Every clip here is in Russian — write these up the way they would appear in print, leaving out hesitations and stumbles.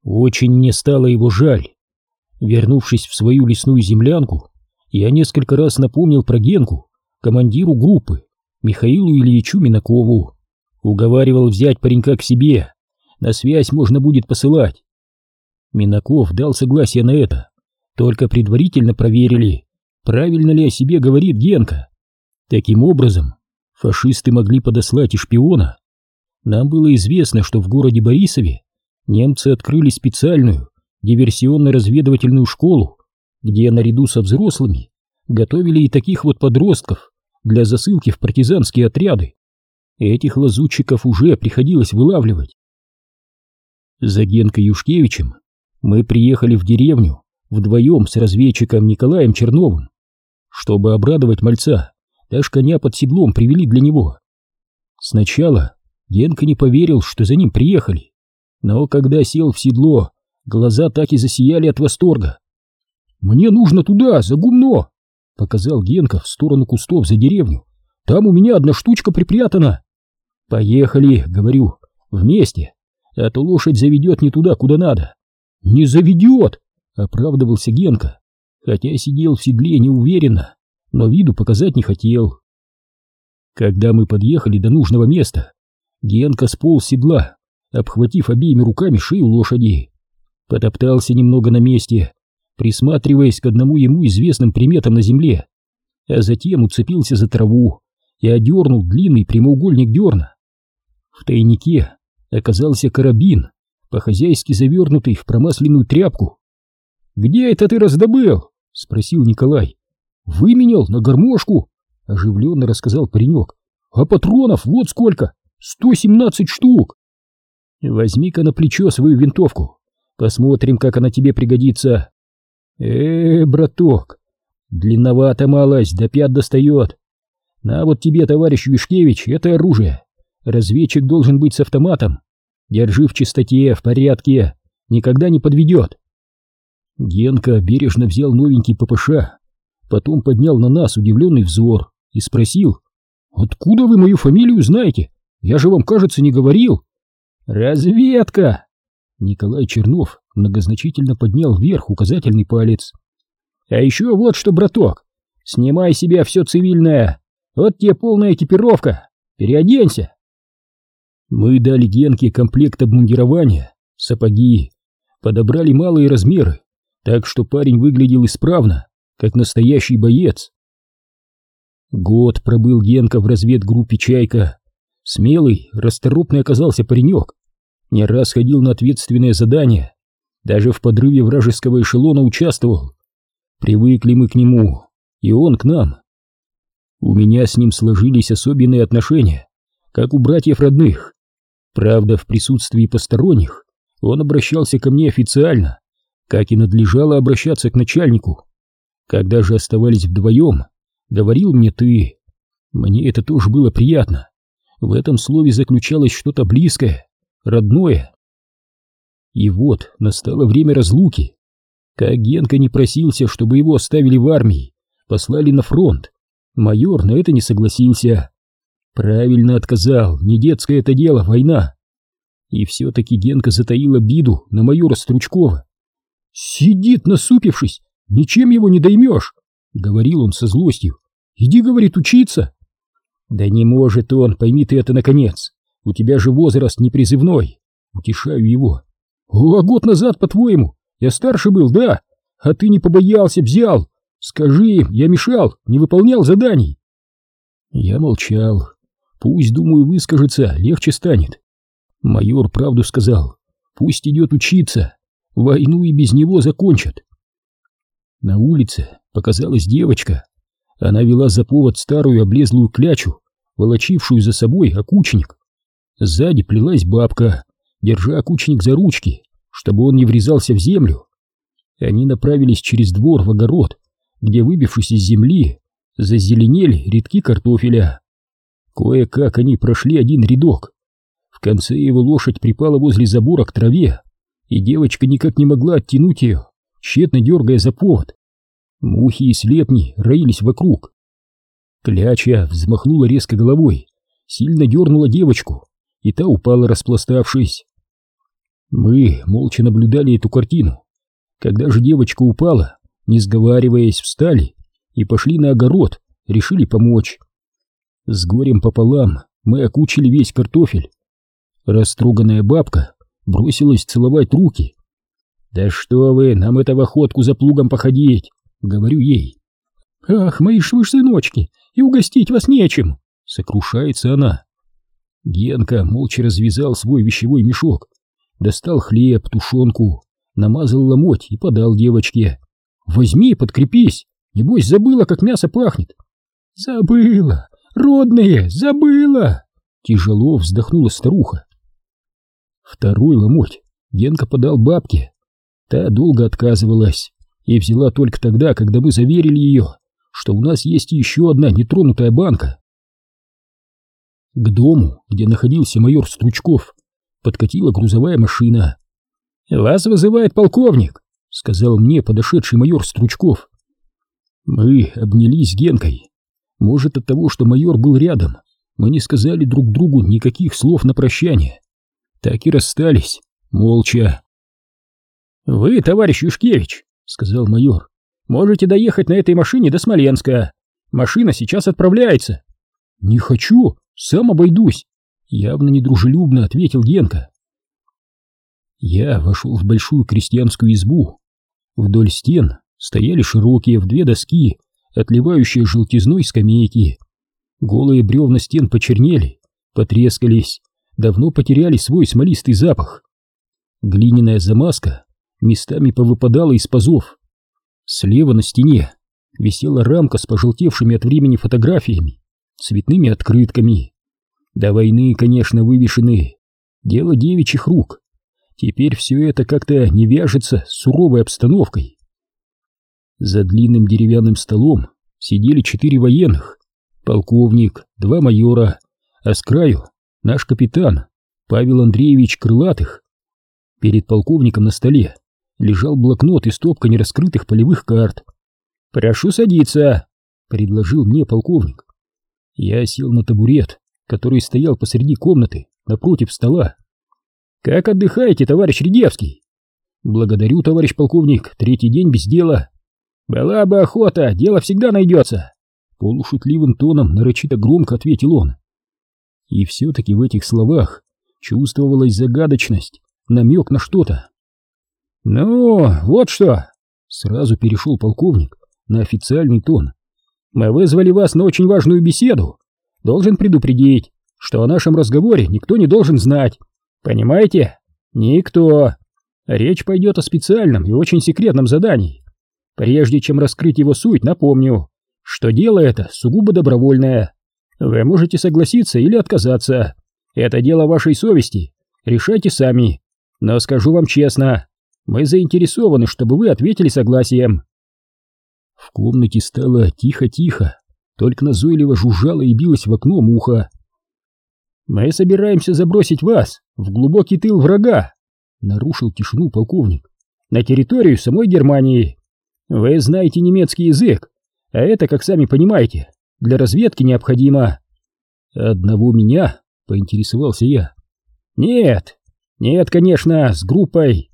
Очень мне стало его жаль. Вернувшись в свою лесную землянку, я несколько раз напомнил про Генку командиру группы Михаилу Ильичу Минакову. Уговаривал взять паренька к себе, на связь можно будет посылать. Минаков дал согласие на это, только предварительно проверили, правильно ли о себе говорит Генка. Таким образом, фашисты могли подослать и шпиона. Нам было известно, что в городе Борисове немцы открыли специальную диверсионно-разведывательную школу, где наряду со взрослыми готовили и таких вот подростков для засылки в партизанские отряды. Этих лазутчиков уже приходилось вылавливать. За Генкой Юшкевичем мы приехали в деревню вдвоем с разведчиком Николаем Черновым. Чтобы обрадовать мальца, даже коня под седлом привели для него. Сначала Генка не поверил, что за ним приехали, но когда сел в седло, глаза так и засияли от восторга. «Мне нужно туда, за гумно!» — показал Генка в сторону кустов за деревню. «Там у меня одна штучка припрятана». «Поехали», — говорю, — «вместе, а то лошадь заведет не туда, куда надо». «Не заведет», — оправдывался Генка, хотя сидел в седле неуверенно, но виду показать не хотел. Когда мы подъехали до нужного места, Генка сполз с седла, обхватив обеими руками шею лошади. Потоптался немного на месте, присматриваясь к одному ему известным приметам на земле, а затем уцепился за траву и одернул длинный прямоугольник дерна. В тайнике оказался карабин, по-хозяйски завернутый в промасленную тряпку. «Где это ты раздобыл?» — спросил Николай. «Выменял на гармошку», — оживленно рассказал паренек. «А патронов вот сколько! 117 штук!» «Возьми-ка на плечо свою винтовку, посмотрим, как она тебе пригодится». Браток, длинновато малость, до пят достает. На вот тебе, товарищ Юшкевич, это оружие. Разведчик должен быть с автоматом. Держи в чистоте, в порядке, никогда не подведет». Генка бережно взял новенький ППШ, потом поднял на нас удивленный взор и спросил: «Откуда вы мою фамилию знаете? Я же вам, кажется, не говорил». «Разведка!» Николай Чернов многозначительно поднял вверх указательный палец. «А еще вот что, браток, снимай с себя все цивильное, вот тебе полная экипировка, переоденься». Мы дали Генке комплект обмундирования, сапоги, подобрали малые размеры, так что парень выглядел исправно, как настоящий боец. Год пробыл Генка в разведгруппе «Чайка». Смелый, расторопный оказался паренек, не раз ходил на ответственные задания, даже в подрыве вражеского эшелона участвовал. Привыкли мы к нему, и он к нам. У меня с ним сложились особенные отношения, как у братьев родных. Правда, в присутствии посторонних он обращался ко мне официально, как и надлежало обращаться к начальнику. Когда же оставались вдвоем, говорил мне «ты». Мне это тоже было приятно. В этом слове заключалось что-то близкое, родное. И вот настало время разлуки. Как Генка не просился, чтобы его оставили в армии, послали на фронт, майор на это не согласился. Правильно отказал, не детское это дело, война. И все-таки Генка затаил обиду на майора Стручкова. «Сидит насупившись, ничем его не доймешь», — говорил он со злостью. «Иди, — говорит, — учиться». «Да не может он, пойми ты это наконец. У тебя же возраст непризывной», — утешаю его. «А год назад, по-твоему, я старше был, да? А ты не побоялся, взял. Скажи, я мешал, не выполнял заданий». Я молчал. Пусть, думаю, выскажется, легче станет. Майор правду сказал. Пусть идет учиться. Войну и без него закончат. На улице показалась девочка. Она вела за повод старую облезлую клячу, волочившую за собой окучник. Сзади плелась бабка, держа окучник за ручки, чтобы он не врезался в землю. Они направились через двор в огород, где, выбившись из земли, зазеленели рядки картофеля. Кое-как они прошли один рядок. В конце его лошадь припала возле забора к траве, и девочка никак не могла оттянуть ее, тщетно дергая за повод. Мухи и слепни роились вокруг. Кляча взмахнула резко головой, сильно дернула девочку, и та упала, распластавшись. Мы молча наблюдали эту картину. Когда же девочка упала, не сговариваясь, встали и пошли на огород, решили помочь. С горем пополам мы окучили весь картофель. Растроганная бабка бросилась целовать руки. «Да что вы, нам это в охотку за плугом походить», — говорю ей. «Ах, мои ж вы сыночки, и угостить вас нечем», — сокрушается она. Генка молча развязал свой вещевой мешок, достал хлеб, тушенку, намазал ломоть и подал девочке. «Возьми, подкрепись, небось забыла, как мясо пахнет». «Забыла, родные, забыла!» — тяжело вздохнула старуха. Второй ломоть Генка подал бабке. Та долго отказывалась и взяла только тогда, когда мы заверили ее, что у нас есть еще одна нетронутая банка. К дому, где находился майор Стручков, подкатила грузовая машина. «Вас вызывает полковник», — сказал мне подошедший майор Стручков. Мы обнялись с Генкой. Может, от того, что майор был рядом, мы не сказали друг другу никаких слов на прощание. Так и расстались, молча. «Вы, товарищ Юшкевич», — сказал майор, — «можете доехать на этой машине до Смоленска. Машина сейчас отправляется». «Не хочу, сам обойдусь», — явно недружелюбно ответил Генка. Я вошел в большую крестьянскую избу. Вдоль стен стояли широкие в 2 доски, отливающие желтизной скамейки. Голые бревна стен почернели, потрескались, давно потеряли свой смолистый запах. Глиняная замазка местами повыпадала из пазов. Слева на стене висела рамка с пожелтевшими от времени фотографиями, цветными открытками. До войны, конечно, вывешены. Дело девичьих рук. Теперь все это как-то не вяжется с суровой обстановкой. За длинным деревянным столом сидели 4 военных, полковник, 2 майора, а с краю наш капитан Павел Андреевич Крылатых. Перед полковником на столе лежал блокнот и стопка нераскрытых полевых карт. «Прошу садиться», — предложил мне полковник. Я сел на табурет, который стоял посреди комнаты, напротив стола. «Как отдыхаете, товарищ Редевский?» «Благодарю, товарищ полковник, 3-й день без дела». «Была бы охота, дело всегда найдется», — полушутливым тоном нарочито громко ответил он. И все-таки в этих словах чувствовалась загадочность, намек на что-то. «Ну, вот что», — сразу перешел полковник на официальный тон. «Мы вызвали вас на очень важную беседу. Должен предупредить, что о нашем разговоре никто не должен знать. Понимаете? Никто. Речь пойдет о специальном и очень секретном задании. Прежде чем раскрыть его суть, напомню, что дело это сугубо добровольное. Вы можете согласиться или отказаться. Это дело вашей совести. Решайте сами. Но скажу вам честно, мы заинтересованы, чтобы вы ответили согласием». В комнате стало тихо-тихо, только назойливо жужжало и билось в окно муха. «Мы собираемся забросить вас в глубокий тыл врага», — нарушил тишину полковник, — «на территорию самой Германии. Вы знаете немецкий язык, а это, как сами понимаете, для разведки необходимо». «Одного меня?» — поинтересовался я. «Нет, конечно, с группой».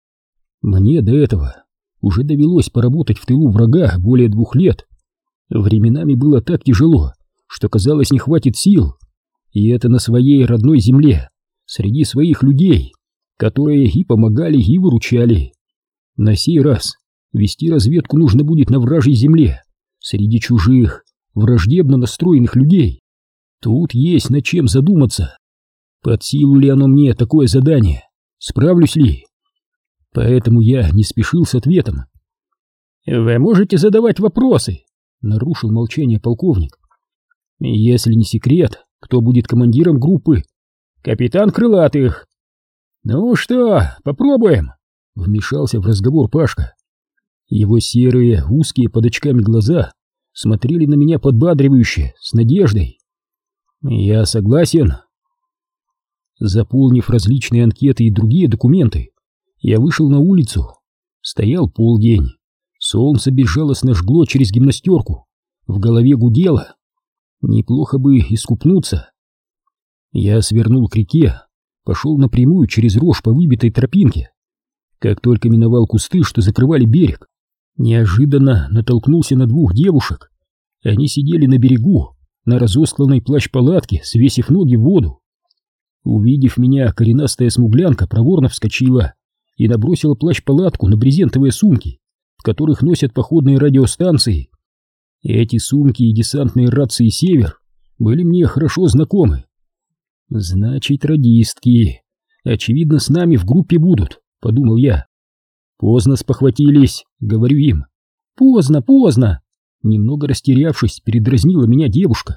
Мне до этого уже довелось поработать в тылу врага более 2 лет. Временами было так тяжело, что казалось, не хватит сил. И это на своей родной земле, среди своих людей, которые и помогали, и выручали. На сей раз вести разведку нужно будет на вражьей земле, среди чужих, враждебно настроенных людей. Тут есть над чем задуматься. Под силу ли оно мне такое задание? Справлюсь ли? Поэтому я не спешил с ответом. «Вы можете задавать вопросы», — нарушил молчание полковник. «Если не секрет, кто будет командиром группы?» «Капитан Крылатых». «Ну что, попробуем?» — вмешался в разговор Пашка. Его серые, узкие под очками глаза смотрели на меня подбадривающе, с надеждой. «Я согласен». Заполнив различные анкеты и другие документы, я вышел на улицу. Стоял полдень. Солнце безжалостно жгло через гимнастерку. В голове гудело. Неплохо бы искупнуться. Я свернул к реке, пошел напрямую через рожь по выбитой тропинке. Как только миновал кусты, что закрывали берег, неожиданно натолкнулся на двух девушек. Они сидели на берегу, на разостланной плащ-палатке, свесив ноги в воду. Увидев меня, коренастая смуглянка проворно вскочила и набросила плащ-палатку на брезентовые сумки, в которых носят походные радиостанции. Эти сумки и десантные рации «Север» были мне хорошо знакомы. Значит, радистки. Очевидно, с нами в группе будут, подумал я. Поздно спохватились, говорю им. Поздно, поздно. Немного растерявшись, передразнила меня девушка.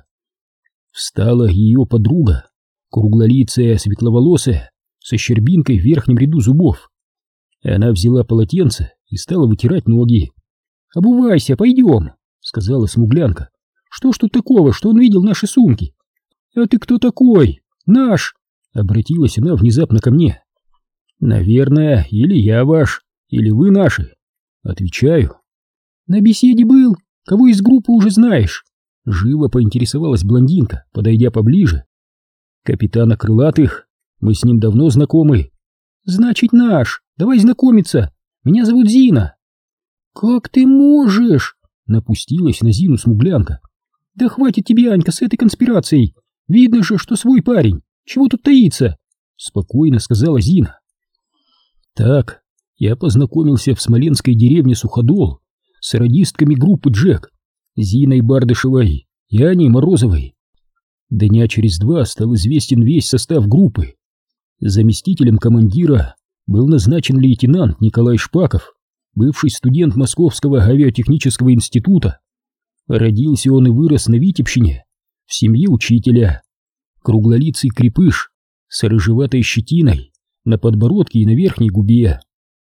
Встала ее подруга, круглолицая, светловолосая, со щербинкой в верхнем ряду зубов. Она взяла полотенце и стала вытирать ноги. «Обувайся, пойдем», — сказала смуглянка. «Что ж тут такого, что он видел наши сумки?» «А ты кто такой? Наш!» — обратилась она внезапно ко мне. «Наверное, или я ваш, или вы наши», — отвечаю. «На беседе был? Кого из группы уже знаешь?» Живо поинтересовалась блондинка, подойдя поближе. «Капитана Крылатых, мы с ним давно знакомы». «Значит, наш, давай знакомиться, меня зовут Зина». «Как ты можешь?» — напустилась на Зину смуглянка. «Да хватит тебе, Анька, с этой конспирацией, видно же, что свой парень, чего тут таится?» — спокойно сказала Зина. Так, я познакомился в смоленской деревне Суходол с радистками группы «Джек», Зиной Бардышевой и Аней Морозовой. Дня через 2 стал известен весь состав группы. Заместителем командира был назначен лейтенант Николай Шпаков, бывший студент Московского авиатехнического института. Родился он и вырос на Витебщине, в семье учителя. Круглолицый крепыш с рыжеватой щетиной на подбородке и на верхней губе.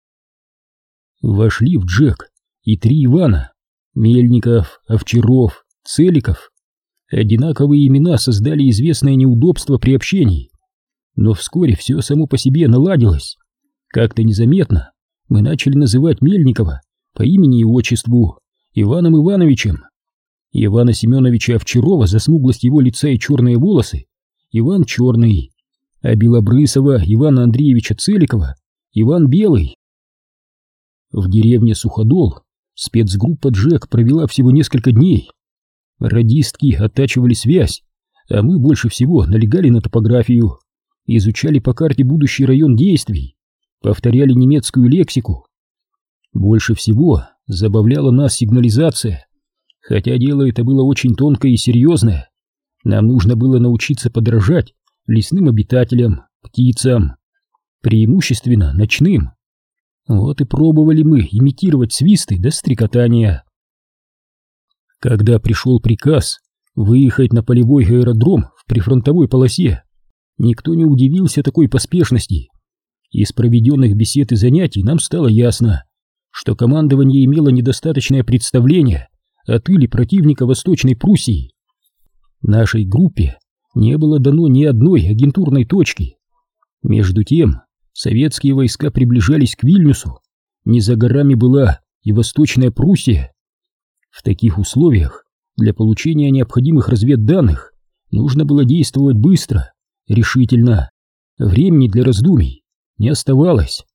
Вошли в «Джек» и 3 Ивана: Мельников, Овчаров, Целиков. Одинаковые имена создали известное неудобство при общении. Но вскоре все само по себе наладилось. Как-то незаметно мы начали называть Мельникова по имени и отчеству Иваном Ивановичем. Ивана Семеновича Овчарова за смуглость его лица и черные волосы Иван Черный, а Белобрысова Ивана Андреевича Целикова Иван Белый. В деревне Суходол спецгруппа «Джек» провела всего несколько дней. Радистки оттачивали связь, а мы больше всего налегали на топографию, изучали по карте будущий район действий, повторяли немецкую лексику. Больше всего забавляла нас сигнализация, хотя дело это было очень тонкое и серьезное. Нам нужно было научиться подражать лесным обитателям, птицам, преимущественно ночным. Вот и пробовали мы имитировать свисты до стрекотания. Когда пришел приказ выехать на полевой аэродром в прифронтовой полосе, никто не удивился такой поспешности. Из проведенных бесед и занятий нам стало ясно, что командование имело недостаточное представление о тыле противника Восточной Пруссии. Нашей группе не было дано ни одной агентурной точки. Между тем, советские войска приближались к Вильнюсу, не за горами была и Восточная Пруссия. В таких условиях для получения необходимых разведданных нужно было действовать быстро, решительно. Времени для раздумий не оставалось.